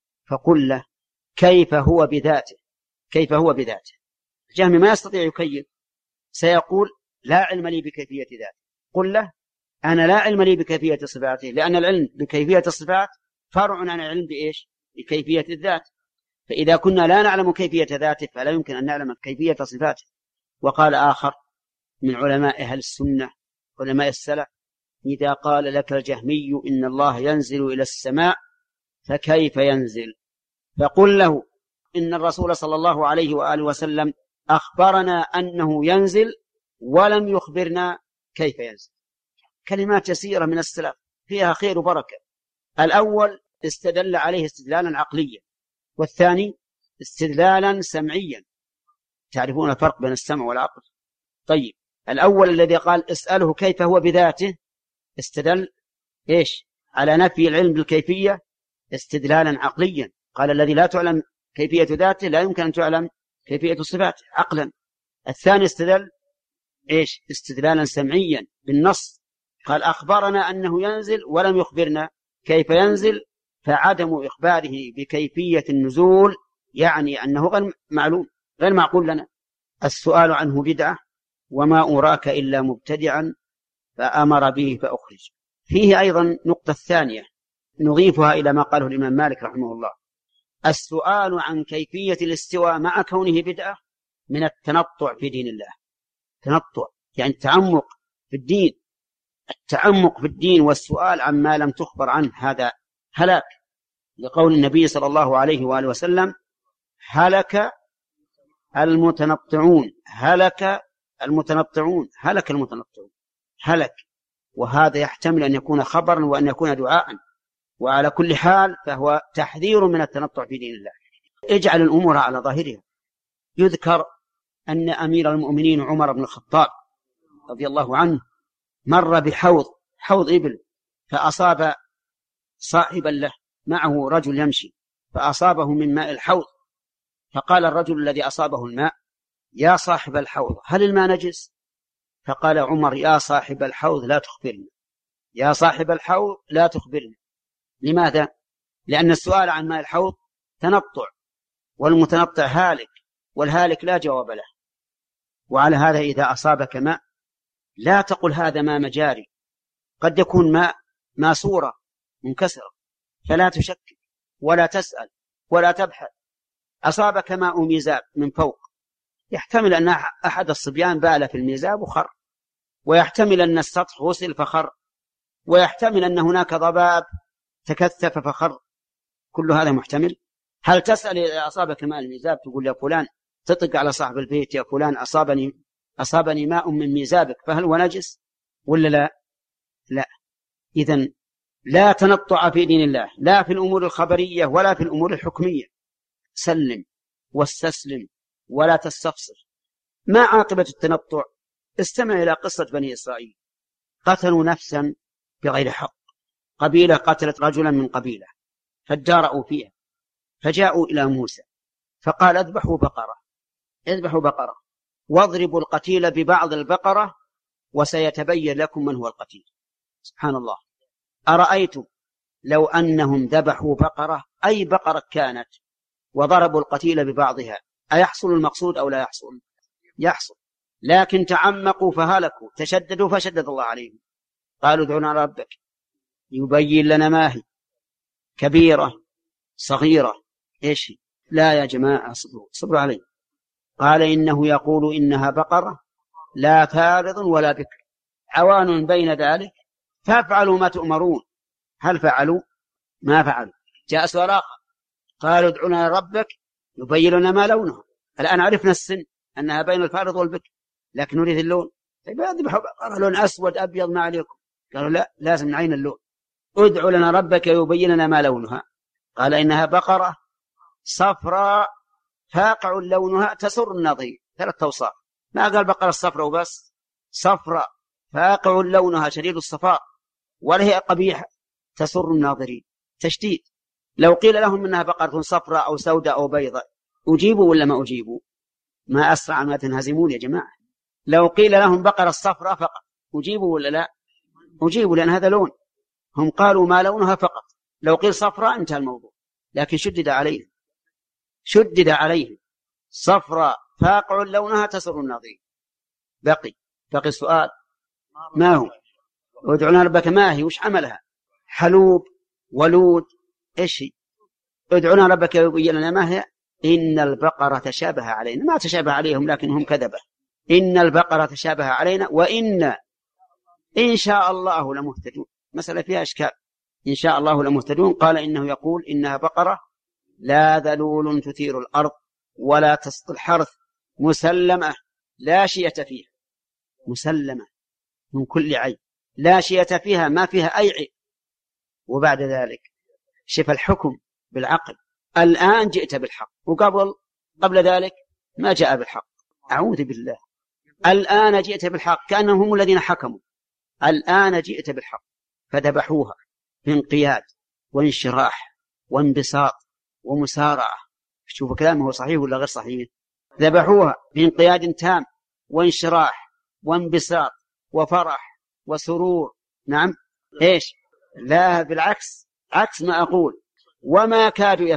فقل له كيف هو بذاته، كيف هو بذاته. الجهمي ما يستطيع يكيف، سيقول لا علم لي بكيفية ذاته. قل له أنا لا علم لي بكيفية صفاته، لأن العلم بكيفية الصفات فرع عن العلم بإيش؟ بكيفية الذات. فإذا كنا لا نعلم كيفية ذاته فلا يمكن أن نعلم كيفية صفاته. وقال آخر من علماء أهل السنة علماء السلف: إذا قال لك الجهمي إن الله ينزل إلى السماء فكيف ينزل؟ فقل له إن الرسول صلى الله عليه وآله وسلم أخبرنا أنه ينزل ولم يخبرنا كيف ينزل. كلمات يسيرة من السلف فيها خير وبركة. الأول استدل عليه استدلالا عقليا، والثاني استدلالا سمعيا. تعرفون الفرق بين السمع والعقل؟ طيب، الأول الذي قال اسأله كيف هو بذاته استدل إيش؟ على نفي العلم بالكيفية استدلالا عقليا، قال الذي لا تعلم كيفية ذاته لا يمكن أن تعلم كيفية الصفات عقلا. الثاني استدل إيش؟ استدلالا سمعيا بالنص، قال أخبرنا أنه ينزل ولم يخبرنا كيف ينزل، فعدم إخباره بكيفية النزول يعني أنه غير معلوم غير معقول لنا. السؤال عنه بدعة، وما أراك إلا مبتدعا، فأمر به فأخرج. فيه أيضا نقطة ثانية نضيفها إلى ما قاله الإمام مالك رحمه الله: السؤال عن كيفية الاستواء مع كونه بدعة من التنطع في دين الله. تنطع يعني التعمق في الدين، التعمق في الدين والسؤال عما لم تخبر عنه هذا هلاك، لقول النبي صلى الله عليه وآله وسلم: هلك المتنطعون، هلك المتنطعون، هلك المتنطعون، هلك. وهذا يحتمل أن يكون خبرا وأن يكون دعاء، وعلى كل حال فهو تحذير من التنطع في دين الله. اجعل الأمور على ظاهرها. يذكر أن أمير المؤمنين عمر بن الخطاب رضي الله عنه مر بحوض حوض إبل، فأصاب صاحبا له معه رجل يمشي فأصابه من ماء الحوض، فقال الرجل الذي أصابه الماء: يا صاحب الحوض هل الماء نجس؟ فقال عمر: يا صاحب الحوض لا تخبرني، يا صاحب الحوض لا تخبرني. لماذا؟ لأن السؤال عن ماء الحوض تنطع، والمتنطع هالك، والهالك لا جواب له. وعلى هذا إذا أصابك ماء لا تقل هذا ماء مجاري، قد يكون ماء ماسورة منكسرة، فلا تشكك ولا تسأل ولا تبحث. أصابك ماء ميزاب من فوق، يحتمل أن أحد الصبيان بال في الميزاب وخر، ويحتمل أن السطح غسل فخر، ويحتمل أن هناك ضباب تكثف فخر، كل هذا محتمل. هل تسأل إذا أصابك ماء الميزاب تقول يا فلان، تطق على صاحب البيت: يا فلان أصابني ماء من ميزابك فهل هو نجس ولا لا؟ لا. إذن لا تنطع في دين الله، لا في الأمور الخبرية ولا في الأمور الحكمية. سلم واستسلم ولا تستفسر. ما عاقبة التنطع؟ استمع إلى قصة بني إسرائيل، قتلوا نفسا بغير حق، قبيلة قتلت رجلا من قبيلة فادارأوا فيها، فجاءوا إلى موسى فقال: اذبحوا بقرة واضربوا القتيل ببعض البقرة وسيتبين لكم من هو القتيل. سبحان الله. أرأيتم لو أنهم ذبحوا بقرة، أي بقرة كانت، وضربوا القتيل ببعضها، أيحصل المقصود أو لا يحصل؟ يحصل. لكن تعمقوا فهلكوا، تشددوا فشدد الله عليهم. قالوا: ادعنا ربك يبين لنا ما هي، كبيرة صغيرة إيش هي؟ لا يا جماعة صبروا علي. قال: إنه يقول إنها بقرة لا فارض ولا بكر عوان بين ذلك فافعلوا ما تؤمرون. هل فعلوا؟ ما فعلوا. جاء سؤال آخر، قالوا: ادعنا ربك يبين لنا ما لونها. الآن عرفنا السن أنها بين الفارض والبكر، لكن نريد اللون. طيب اذبحوا بقرة لون أسود أبيض ما عليكم. قالوا: لا، لازم نعين اللون. ادعوا لنا ربك يبين لنا ما لونها. قال: إنها بقرة صفراء فاقع لونها تسر الناظرين. 3 أوصاف. ما قال بقرة صفراء وبس، صفراء فاقع لونها شديد الصفاء ولا هي قبيحة تسر الناظرين. تشديد. لو قيل لهم إنها بقرة صفراء أو سوداء أو بيضاء أجيبوا ولا ما أجيبوا؟ ما أسرع ما تنهزمون يا جماعة. لو قيل لهم بقرة صفراء فقط أجيبوا ولا لا؟ أجيبوا، لأن هذا لون. هم قالوا ما لونها فقط. لو قيل صفراء انتهى الموضوع، لكن شدد عليهم صفراء فاقع لونها تسر الناظرين. بقي السؤال: ما هو؟ ادعنا ربك ما هي؟ وش عملها؟ حلوب ولود ايش هي؟ ادعنا ربك يبين لنا ما هي. إن البقرة تشابه علينا. ما تشابه عليهم لكنهم كذبة. إن البقرة تشابه علينا وإن شاء الله لمهتدون. مسألة فيها إشكال. إن شاء الله لمهتدون. قال: إنه يقول إنها بقرة لا ذلول تثير الأرض ولا تسقي الحرث مسلمة لا شية فيها. مسلمة من كل عيب، لا شية فيها، ما فيها أي عيب. وبعد ذلك شف الحكم بالعقل. الآن جئت بالحق، وقبل ذلك ما جاء بالحق. أعوذ بالله. الآن جئت بالحق، كأنهم هم الذين حكموا. الآن جئت بالحق. فذبحوها بانقياد وانشراح وانبساط ومسارعة. شوفوا كلامه هو صحيح ولا غير صحيح؟ ذبحوها بانقياد تام وانشراح وانبساط وفرح وسرور. نعم. إيش؟ لا، بالعكس، عكس ما أقول. وما كادوا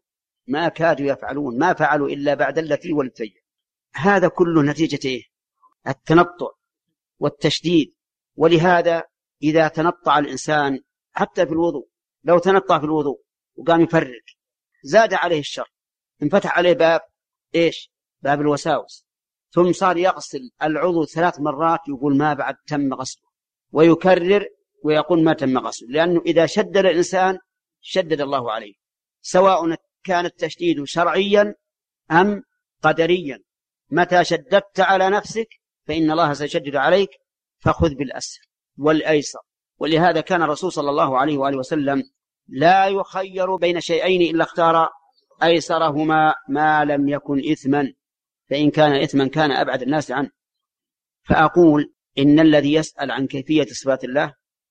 يفعلون، ما فعلوا إلا بعد التي والتي. هذا كله نتيجة إيه؟ التنطع والتشديد. ولهذا إذا تنطع الإنسان حتى في الوضوء، لو تنطع في الوضوء وقام يفرق زاد عليه الشر، انفتح عليه باب إيش؟ باب الوساوس. ثم صار يغسل العضو 3 مرات يقول ما بعد تم غسله، ويكرر ويقول ما تم غسله، لأنه إذا شدد الإنسان شدد الله عليه، سواء كان التشديد شرعيا أم قدريا. متى شددت على نفسك فإن الله سيشدد عليك، فخذ بالأسر والأيسر. ولهذا كان الرسول صلى الله عليه وآله وسلم لا يخير بين شيئين إلا اختار أيسرهما ما لم يكن إثما، فإن كان إثما كان أبعد الناس عنه. فأقول إن الذي يسأل عن كيفية صفات الله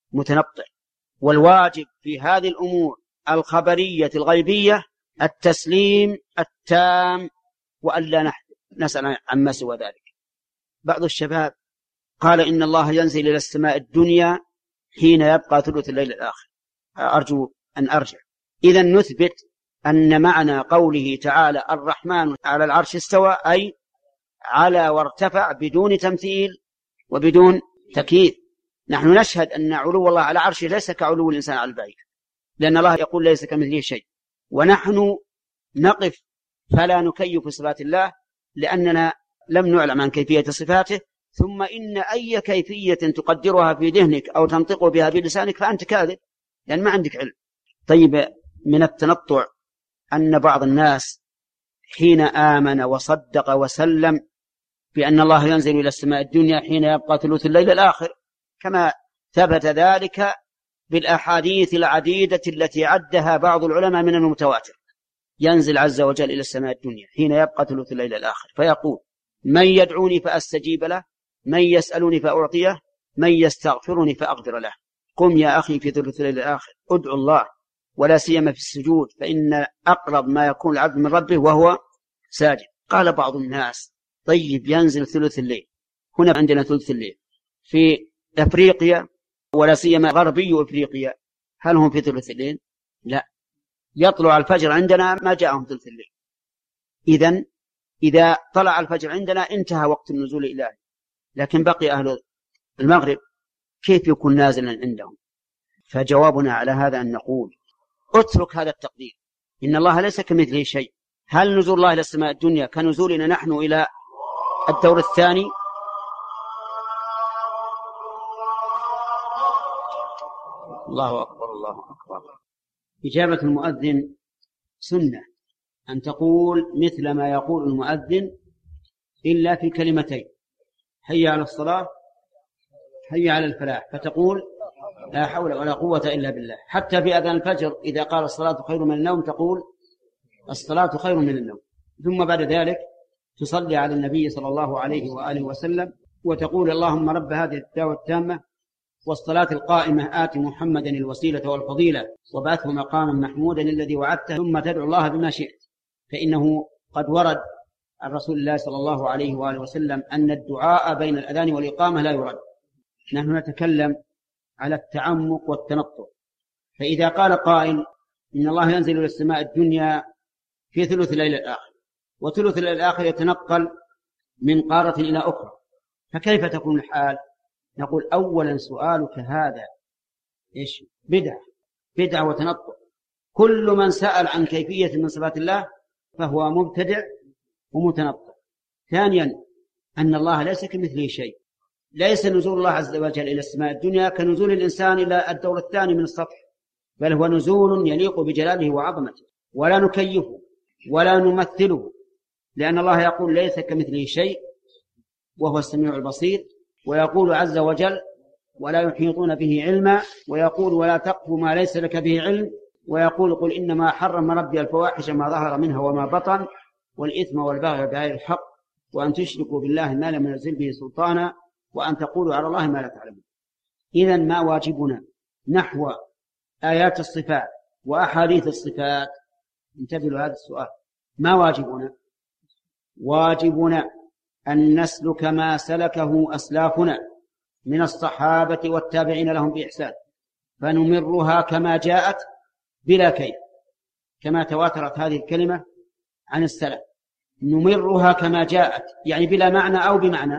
متنطع. والواجب في هذه الأمور الخبرية الغيبية التسليم التام، وألا نسأل عما سوى ذلك. بعض الشباب قال إن الله ينزل إلى السماء الدنيا حين يبقى ثلث الليل الآخر. أرجو أن أرجع. إذن نثبت أن معنى قوله تعالى الرحمن على العرش استوى أي على وارتفع بدون تمثيل وبدون تكييف. نحن نشهد أن علو الله على عرشه ليس كعلو الإنسان على البعير، لأن الله يقول ليس كمثله شيء. ونحن نقف فلا نكيف صفات الله لأننا لم نعلم عن كيفية صفاته. ثم إن أي كيفية تقدرها في ذهنك أو تنطق بها بلسانك فأنت كاذب، لأن ما عندك علم. طيب، من التنطع أن بعض الناس حين آمن وصدق وسلم بأن الله ينزل إلى السماء الدنيا حين يبقى ثلث الليل الآخر، كما ثبت ذلك بالأحاديث العديدة التي عدها بعض العلماء من المتواتر، ينزل عز وجل إلى السماء الدنيا حين يبقى ثلث الليل الآخر فيقول من يدعوني فأستجيب له، من يسألني فأعطيه، من يستغفرني فأغفر له. قم يا أخي في ثلث الليل الآخر ادعو الله، ولا سيما في السجود، فإن أقرب ما يكون العبد من ربه وهو ساجد. قال بعض الناس طيب ينزل ثلث الليل، هنا عندنا ثلث الليل في أفريقيا ولا سيما غربي أفريقيا، هل هم في ثلث الليل؟ لا، يطلع الفجر عندنا ما جاءهم ثلث الليل. إذن إذا طلع الفجر عندنا انتهى وقت النزول الإلهي، لكن بقي أهل المغرب كيف يكون نازلا عندهم؟ فجوابنا على هذا أن نقول اترك هذا التقدير، إن الله ليس كمثله شيء. هل نزول الله إلى السماء الدنيا كنزولنا نحن إلى الدور الثاني؟ الله أكبر الله أكبر. إجابة المؤذن سنة أن تقول مثل ما يقول المؤذن إلا في كلمتين: حي على الصلاة، حي على الفلاح، فتقول لا حول ولا قوة إلا بالله. حتى في أذان الفجر إذا قال الصلاة خير من النوم تقول الصلاة خير من النوم. ثم بعد ذلك تصلي على النبي صلى الله عليه وآله وسلم وتقول اللهم رب هذه الدعوة التامة والصلاة القائمة آت محمدا الوسيلة والفضيلة وبعثه مقاما محمودا الذي وعدته. ثم تدعو الله بما شئت، فإنه قد ورد عن رسول الله صلى الله عليه وآله وسلم أن الدعاء بين الأذان والإقامة لا يرد. نحن نتكلم على التعمق والتنطع. فإذا قال قائل إن الله ينزل إلى السماء الدنيا في ثلث الليل الآخر، وثلث الليل الآخر يتنقل من قارة إلى أخرى، فكيف تكون الحال؟ نقول أولا سؤالك هذا إيش؟ بدعة وتنطع. كل من سأل عن كيفية من صفات الله فهو مبتدع ومتنطع. ثانيا أن الله ليس كمثله شيء، ليس نزول الله عز وجل إلى السماء الدنيا كنزول الإنسان إلى الدور الثاني من السطح، بل هو نزول يليق بجلاله وعظمته، ولا نكيفه ولا نمثله، لأن الله يقول ليس كمثله شيء وهو السميع البصير، ويقول عز وجل ولا يحيطون به علما، ويقول ولا تقف ما ليس لك به علم، ويقول قل إنما حرم ربي الفواحش ما ظهر منها وما بطن والإثم والبغي بغير الحق وأن تشركوا بالله ما لم ينزل به سلطانا وأن تقولوا على الله ما لا تعلمون. إذن ما واجبنا نحو آيات الصفات وأحاديث الصفات؟ انتبهوا هذا السؤال. ما واجبنا؟ واجبنا أن نسلك ما سلكه أسلافنا من الصحابة والتابعين لهم بإحسان، فنمرها كما جاءت بلا كيف، كما تواترت هذه الكلمة عن السلف. نمرها كما جاءت، يعني بلا معنى أو بمعنى،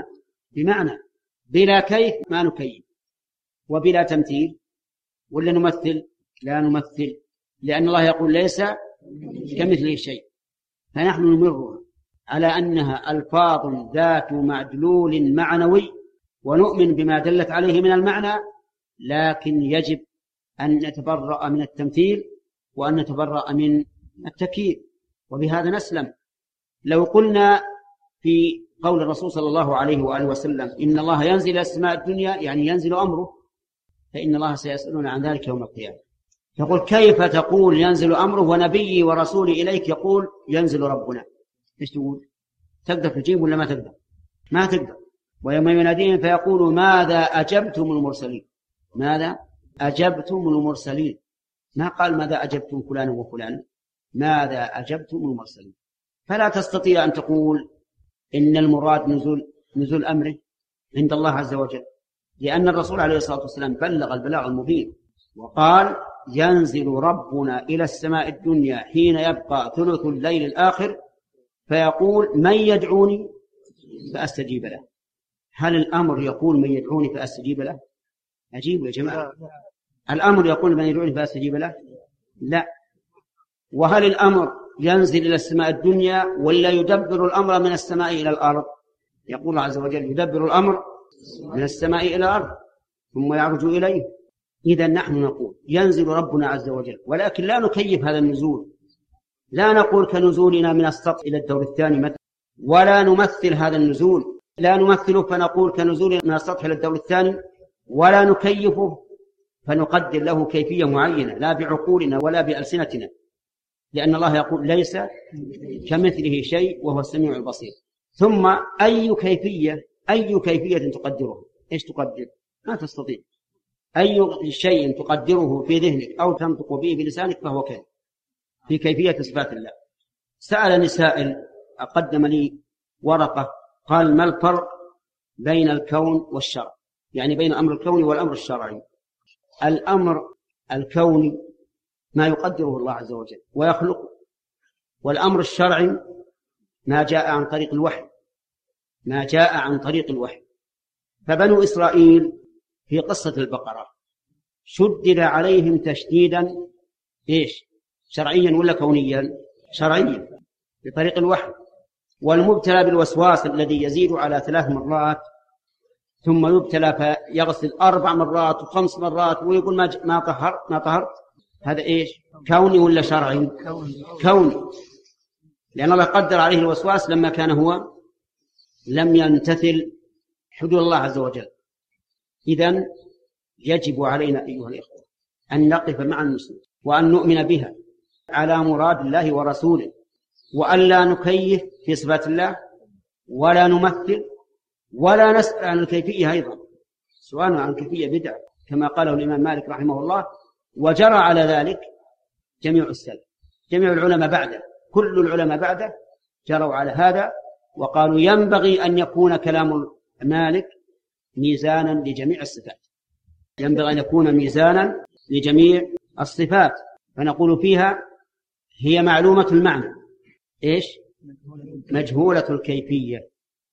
بلا كيف ما نكيف، وبلا تمثيل. ولا نمثل؟ لا نمثل، لأن الله يقول ليس كمثله شيء. فنحن نمرها على أنها ألفاظ ذات معدلول معنوي، ونؤمن بما دلت عليه من المعنى، لكن يجب أن نتبرأ من التمثيل وأن نتبرأ من التكييف، وبهذا نسلم. لو قلنا في قول الرسول صلى الله عليه وآله وسلم إن الله ينزل إلى السماء الدنيا يعني ينزل أمره، فإن الله سيسألون عن ذلك يوم القيامة. يقول كيف تقول ينزل أمره ونبي ورسول إليك يقول ينزل ربنا؟ إيش تقول؟ تقدر تجيب ولا ما تقدر؟ ما تقدر. ويوم يناديهم فيقول ماذا أجبتم المرسلين؟ ماذا أجبتم المرسلين، ما قال ماذا أجبتم فلان وفلان، ماذا أجبتم المرسلين. فلا تستطيع أن تقول إن المراد نزول أمره عند الله عز وجل، لأن الرسول عليه الصلاة والسلام بلغ البلاغ المبين وقال ينزل ربنا إلى السماء الدنيا حين يبقى ثلث الليل الآخر فيقول من يدعوني فأستجيب له. هل الأمر يقول من يدعوني فأستجيب له؟ أجيبوا يا جماعة، الأمر يقول من يدعوني فأستجيب له؟ لا. وهل الأمر ينزل إلى السماء الدنيا ولا يدبر الأمر من السماء إلى الأرض؟ يقول الله عز وجل يدبر الأمر من السماء إلى الأرض ثم يعرج إليه. إذا نحن نقول ينزل ربنا عز وجل، ولكن لا نكيف هذا النزول، لا نقول كنزولنا من السطح إلى الدور الثاني مثلا، ولا نمثل هذا النزول، لا نمثله فنقول كنزولنا من السطح إلى الدور الثاني، ولا نكيفه فنقدر له كيفية معينة لا بعقولنا ولا بألسنتنا، لأن الله يقول ليس كمثله شيء وهو السميع البصير. ثم أي كيفية تقدره؟ إيش تقدر؟ ما تستطيع. أي شيء تقدره في ذهنك أو تنطق به بلسانك فهو كذب في كيفية صفات الله. سألني سائل أقدم لي ورقة قال ما الفرق بين الكون والشرع، يعني بين الأمر الكوني والأمر الشرعي؟ الأمر الكوني ما يقدره الله عز وجل ويخلقه، والأمر الشرعي ما جاء عن طريق الوحي، ما جاء عن طريق الوحي. فبنو إسرائيل في قصة البقرة شدد عليهم تشديدا إيش؟ شرعيا ولا كونيا؟ شرعيا بطريق الوحي. والمبتلى بالوسواس الذي يزيد على 3 مرات ثم يبتلى فيغسل 4 مرات و5 مرات ويقول ما طهرت، هذا إيش؟ كوني ولا شرعي؟ كوني، لأن الله قدر عليه الوسواس لما كان هو لم يمتثل حدود الله عز وجل. إذن يجب علينا أيها الإخوة أن نقف مع المسلمين وأن نؤمن بها على مراد الله ورسوله، وأن لا نكيف في صفات الله ولا نمثل ولا نسأل عن الكيفية. أيضا سؤال عن الكيفية بدعة كما قاله الإمام مالك رحمه الله، وجرى على ذلك جميع السلف، جميع العلماء بعده، كل العلماء بعده جروا على هذا وقالوا ينبغي أن يكون كلام مالك ميزانا لجميع الصفات، ينبغي أن يكون ميزانا لجميع الصفات. فنقول فيها هي معلومة المعنى إيش؟ مجهولة الكيفية.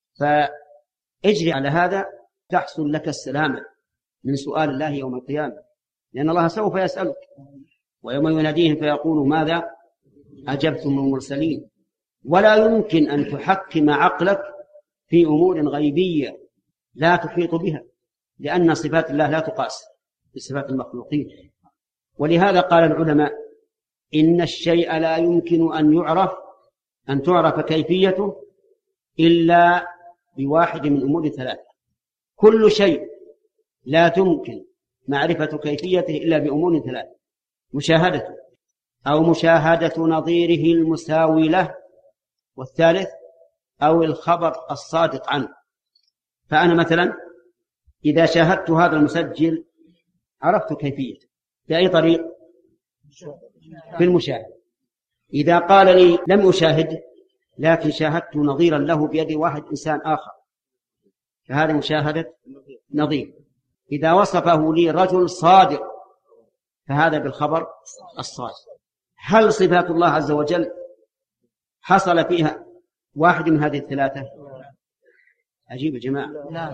فاجري على هذا تحصل لك السلامة من سؤال الله يوم القيامة، لأن الله سوف يسألك ويوم يناديهم فيقول ماذا أجبتم المرسلين. ولا يمكن أن تحكم عقلك في أمور غيبية لا تحيط بها، لأن صفات الله لا تقاس بصفات المخلوقين. ولهذا قال العلماء إن الشيء لا يمكن أن تعرف كيفيته إلا بواحد من أمور 3. كل شيء لا تمكن معرفة كيفيته إلا بأمور 3: مشاهدته أو مشاهدة نظيره المساوي له، والثالث أو الخبر الصادق عنه. فأنا مثلا إذا شاهدت هذا المسجل عرفت كيفيته بأي طريق؟ في المشاهد. إذا قال لي لم أشاهده لكن شاهدت نظيرا له بيد واحد إنسان آخر فهذا مشاهدة نظير. إذا وصفه لي رجل صادق فهذا بالخبر الصادق. هل صفات الله عز وجل حصل فيها واحد من هذه 3؟ عجيب يا جماعة.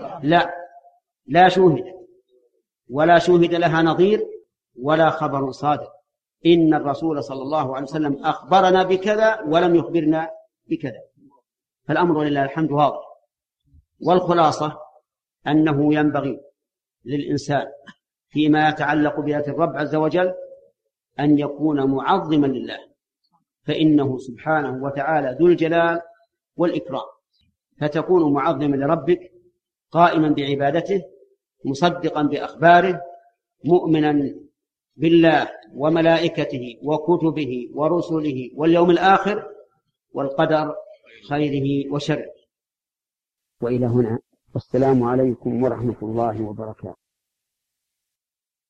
لا شوهد ولا شوهد لها نظير ولا خبر صادق. إن الرسول صلى الله عليه وسلم أخبرنا بكذا ولم يخبرنا بكذا. فالأمر ولله الحمد واضح. والخلاصة أنه ينبغي للإنسان فيما يتعلق بذات الرب عز وجل أن يكون معظما لله، فإنه سبحانه وتعالى ذو الجلال والإكرام. فتكون معظما لربك قائما بعبادته مصدقا بأخباره مؤمنا بالله وملائكته وكتبه ورسله واليوم الآخر والقدر خيره وشره. وإلى هنا والسلام عليكم ورحمة الله وبركاته.